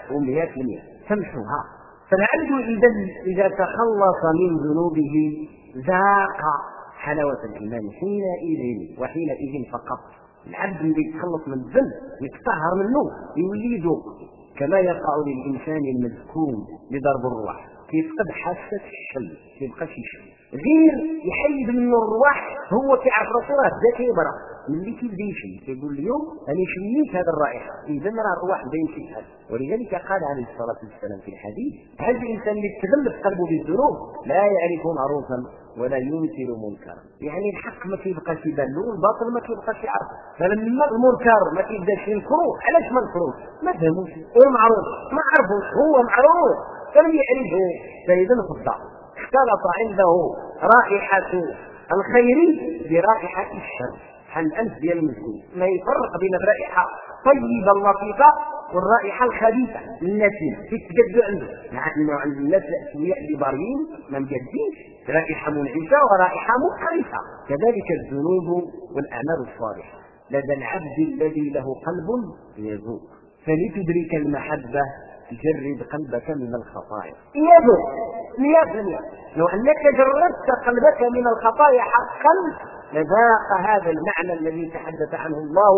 و100% تمحوها. فالعبد إذا تخلص من ذنوبه ذاق حلاوة الإيمان حينئذ وحينئذ فقط. العبد الذي يتخلص من الذنب يتطهر منه يولي يذوق، كما يقع للإنسان المذكوم بضرب الروح كيفقد حاسة الشم، كيبقاش يشم، غير يحيد منه الروح هو كيعرف راسو راه بدا كيبرا ملي كيبدا يشم، كيقول اليوم انا شميت هذه الرائحه، اذا راه الروح بدا يشم. ولذلك قال عليه الصلاه والسلام في الحديث هذا الانسان اللي تغلب قلبه بالذنوب لا يعرف معروفا ولا ينكر منكرا، يعني الحق ما كيبقاش يبان له والباطل ما كيبقاش يعرف. فلما المنكر ما كيبداش ينكروه، علاش ما نكروش؟ ما فهموش. والمعروف ما عرفوش، هو معروف فلم يعرفه، فاذا فضع اختلط عنده رائحه الخير برائحه الشر. عن الانف ديال المسكين ما يفرق بين الرائحه الطيبه اللطيفه والرائحه الخبيثه النتيجه تتجد عنده، مع انه عند الناس شويه عباريين ما مجدينش، رائحه منعشه ورائحه مقرفه. كذلك الذنوب والاعمال الصالحه لدى العبد الذي له قلب يذوق. فلتدرك المحبه جرد قلبك من الخطايا. يذوق 100%. لو انك جردت قلبك من الخطايا حقا لذاق هذا المعنى الذي تحدث عنه الله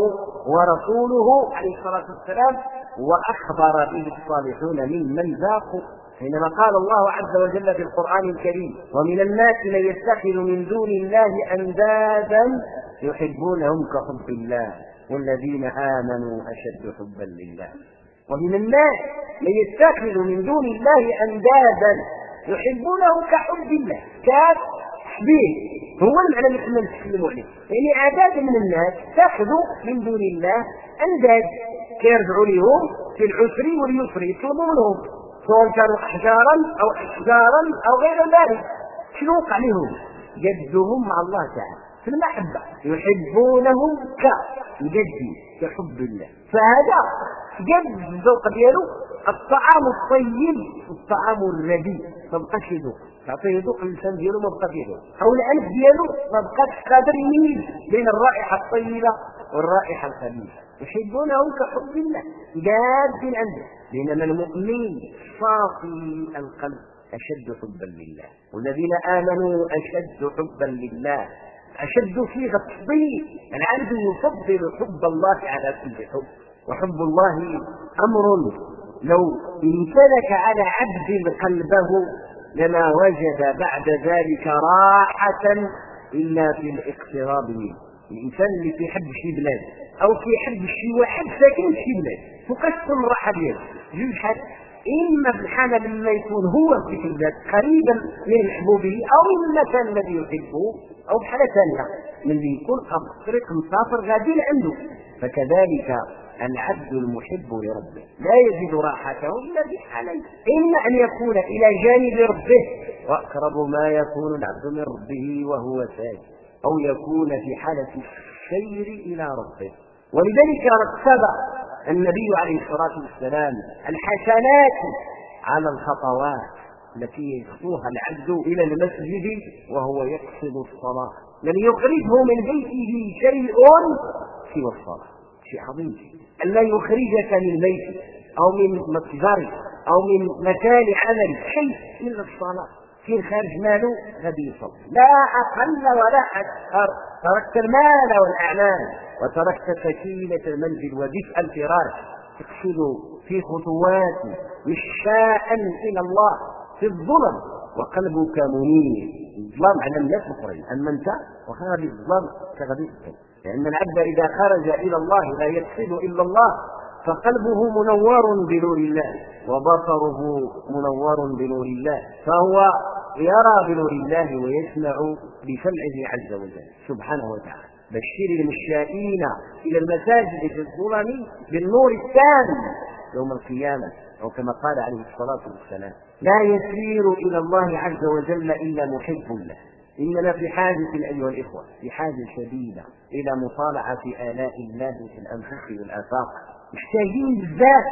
ورسوله عليه الصلاة والسلام وأخبر به الصالحون ممن ذاقوا، حينما قال الله عز وجل في القرآن الكريم ومن الناس من يتخذ من دون الله أندادا يحبونهم كحب الله والذين آمنوا أشد حبا لله. ومن الناس من يتخذ من دون الله أندادا يحبونه كحب الله. كاف تشبيه هو المعنى اللي احنا نتكلموا عليه، يعني اعداد من الناس تاخذوا من دون الله انداد كيرجعوا لهم في العسر واليسر يطلبوا منهم، سواء كانوا احجارا او اشجارا او غير ذلك. شنو وقع لهم؟ جدهم مع الله تعالى في المحبه، يحبونهم كجدي كحب الله. فهذا جد الذوق ديالو الطعام الطيب والطعام الرديء ما بقاش يذوق، تعطيه ذوق الانسان ديالو ما بقاش يذوق، او الانف ديالو ما بقاش قادر يميز بين الرائحه الطيبه والرائحه الخبيثه. يحبونهم كحب الله جاد عنده. بينما المؤمن صافي القلب اشد حبا لله، والذين امنوا اشد حبا لله. اشد صيغه تفضيل، العبد يفضل حب الله على كل حب، وحب الله امر لو امتلك على عبد قلبه لما وجد بعد ذلك راحة إلا في الاقتراب منه. الإنسان اللي كيحب شي بلاد أو كيحب شي واحد ساكن في شي بلاد تقسم الراحة ديالو جوج حاجات، إما في الحالة لما يكون هو في البلاد قريبا من محبوبه أو من المكان الذي يحبه، أو بحالة ثانية من يكون طريق مسافر غادي عنده. فكذلك العبد المحب لربه لا يجد راحته الا بحالين، اما ان يكون الى جانب ربه واقرب ما يكون العبد من ربه وهو ساجد، او يكون في حاله السير الى ربه. ولذلك رتب النبي عليه الصلاه والسلام الحسنات على الخطوات التي يخطوها العبد الى المسجد وهو يقصد الصلاه. لن يخرجه من بيته شيء سوى الصلاه، شيء عظيم أن لا يخرجك من بيتك أو من متجرك أو من مكان عمل شيء إلا الصلاة. كاين خارج ماله غادي يصلي لا اقل ولا اكثر. تركت المال والاعمال وتركت سكينه المنزل ودفء الفراش تقصد في خطوات مشاء الى الله في الظلم وقلبك منير. الظلام على الناس الاخرين، اما انت وخارج الظلام كغبي الكلب. لان العبد اذا خرج الى الله لا يقصد الا الله فقلبه منور بنور الله وبصره منور بنور الله، فهو يرى بنور الله ويسمع بسمعه عز وجل سبحانه وتعالى. بشر المشائين الى المساجد في الظلم بالنور التام يوم القيامه، او كما قال عليه الصلاه والسلام: لا يسير الى الله عز وجل الا محب له. اننا في حاجه ايها الاخوه، في حاجه شديده الى مطالعه الاء الله في الانفس والافاق. محتاجين بزاف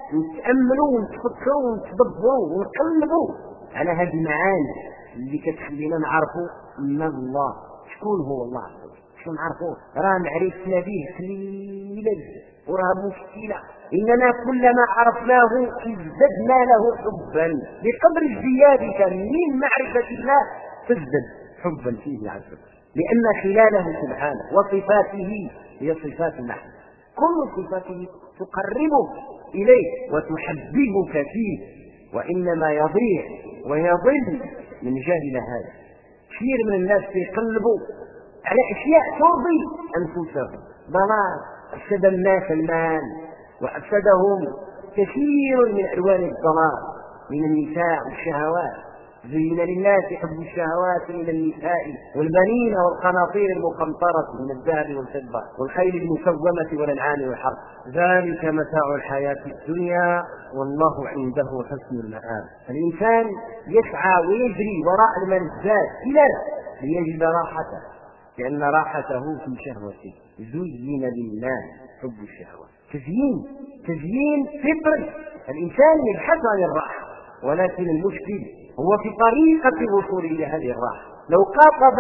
نتاملوا ونتفكروا ونتدبروا ونقلبوا على هذه المعاني اللي كتخلينا نعرفوا من الله، شكون هو الله عز وجل. شكون نعرفوه؟ راه معرفتنا به قليله وراه مشكله. اننا كلما عرفناه ازددنا له حبا. بقدر ازديادك من معرفه الله تزدد حبا فيه عز وجل، لان خلاله سبحانه وصفاته هي صفات المحبه. كل صفاته تقربك إليه وتحببك فيه، وإنما يضيع ويضل من جهل هذا. كثير من الناس يقلبوا على أشياء ترضي أنفسهم، ضلال أفسد الناس المال وأفسدهم كثير من ألوان الضلال من النساء والشهوات. زين للناس حب الشهوات من النساء والبنين والقناطير المقنطرة من الذهب والفضة والخيل المسومة والأنعام والحرث، ذلك متاع الحياة الدنيا والله عنده حسن المآب. الإنسان يسعى ويجري وراء الملذات ليجد راحته، لأن راحته في شهوته. زين للناس حب الشهوات، تزيين فطري. الإنسان يبحث عن الراحة، ولكن المشكل هو في طريقة الوصول إلى هذه الراحة. لو قاطب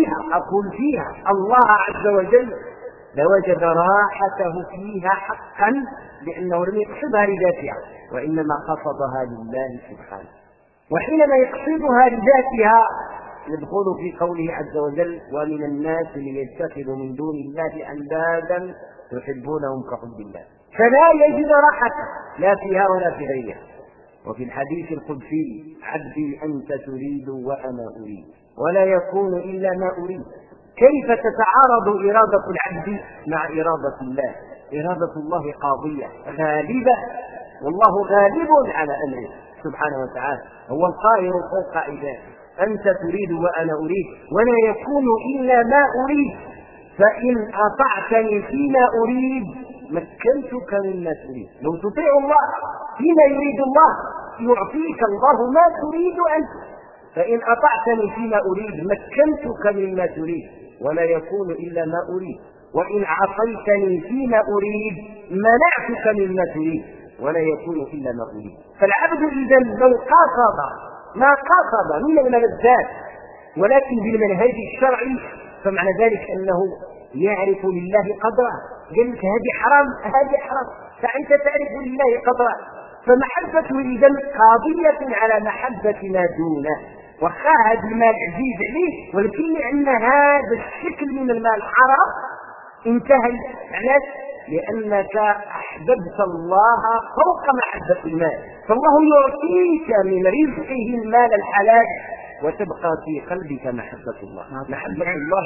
فيها الله عز وجل لوجد راحته فيها حقا، لأنه لم يقصدها لذاتها وإنما قصدها لله سبحانه. وحينما يقصدها لذاتها يدخل في قوله عز وجل: ومن الناس من يتخذ من دون الله أندادا يحبونهم كحب الله، فلا يجد راحته لا فيها ولا في غيرها. وفي الحديث القدسي: عبدي أنت تريد وأنا أريد ولا يكون إلا ما أريد. كيف تتعارض إرادة العبد مع إرادة الله؟ إرادة الله قاضية غالبة، والله غالب على أمره سبحانه وتعالى، هو القاهر فوق عباده. أنت تريد وأنا أريد ولا يكون إلا ما أريد، فإن أطعتني فيما أريد مكنتك مما تريد. لو تطيع الله فيما يريد الله يعطيك الله ما تريد أنت، فإن أطعتني فيما أريد مكنتك مما تريد ولا يكون إلا ما أريد، وإن عصيتني فيما أريد منعتك مما تريد ولا يكون إلا ما أريد. فالعبد إذا لو قاصد ما قاصد من الملذات ولكن بالمنهج الشرعي فمعنى ذلك أنه يعرف لله قدره. قال لك هذه حرام هذه حرام، فأنت تعرف لله قدره، فمحبته إذا قاضية على محبة ما دونه. وخا هذا المال عزيز عليه ولكن لأن هذا الشكل من المال حرام انتهى. علاش؟ لأنك أحببت الله فوق محبة المال، فالله يعطيك من رزقه المال الحلال وتبقى في قلبك محبة الله. محبة الله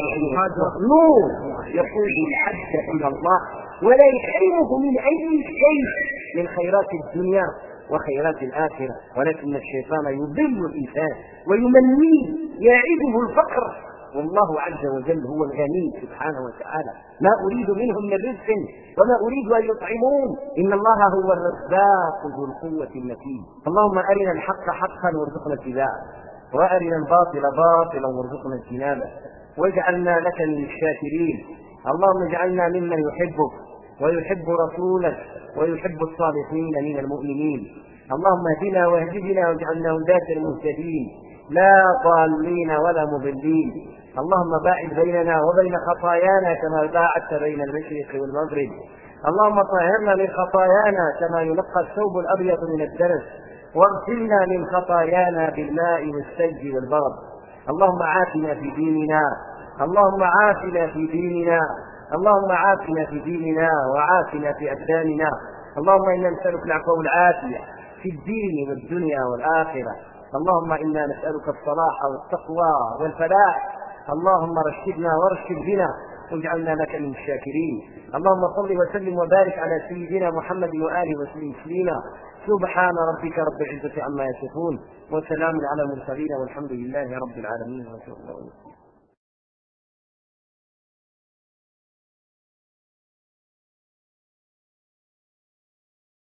نور يقود العبد إلى الله ولا يحرمه من أي شيء من خيرات الدنيا وخيرات الآخرة، ولكن الشيطان يضل الإنسان ويمنيه يعده الفقر، والله عز وجل هو الغني سبحانه وتعالى. ما أريد منهم من رزق وما أريد أن يطعمون إن الله هو الرزاق ذو القوة المتين. اللهم أرنا الحق حقا وارزقنا اتباعه وأرنا الباطل باطلا وارزقنا اجتنابه واجعلنا لك من الشاكرين. اللهم اجعلنا ممن يحبك ويحب رسولك ويحب الصالحين من المؤمنين. اللهم اهدنا واهدنا واجعلنا هداة المهتدين لا ضالين ولا مضلين. اللهم باعد بيننا وبين خطايانا كما باعدت بين المشرق والمغرب. اللهم طهرنا من خطايانا كما ينقى الثوب الأبيض من الدنس. واغسلنا من خطايانا بالماء والثلج والبرد. اللهم عافنا في ديننا، اللهم عافنا في ديننا، اللهم عافنا في ديننا وعافنا في أبداننا. اللهم إنا نسألك العفو والعافية في الدين والدنيا والآخرة. اللهم إنا نسألك الصلاح والتقوى والفلاح. اللهم رشدنا وارشد بنا واجعلنا لك من الشاكرين. اللهم صل وسلم وبارك على سيدنا محمد وآله وسلم تسليما. سبحان ربك رب العزة عما يصفون وسلام على المرسلين والحمد لله رب العالمين.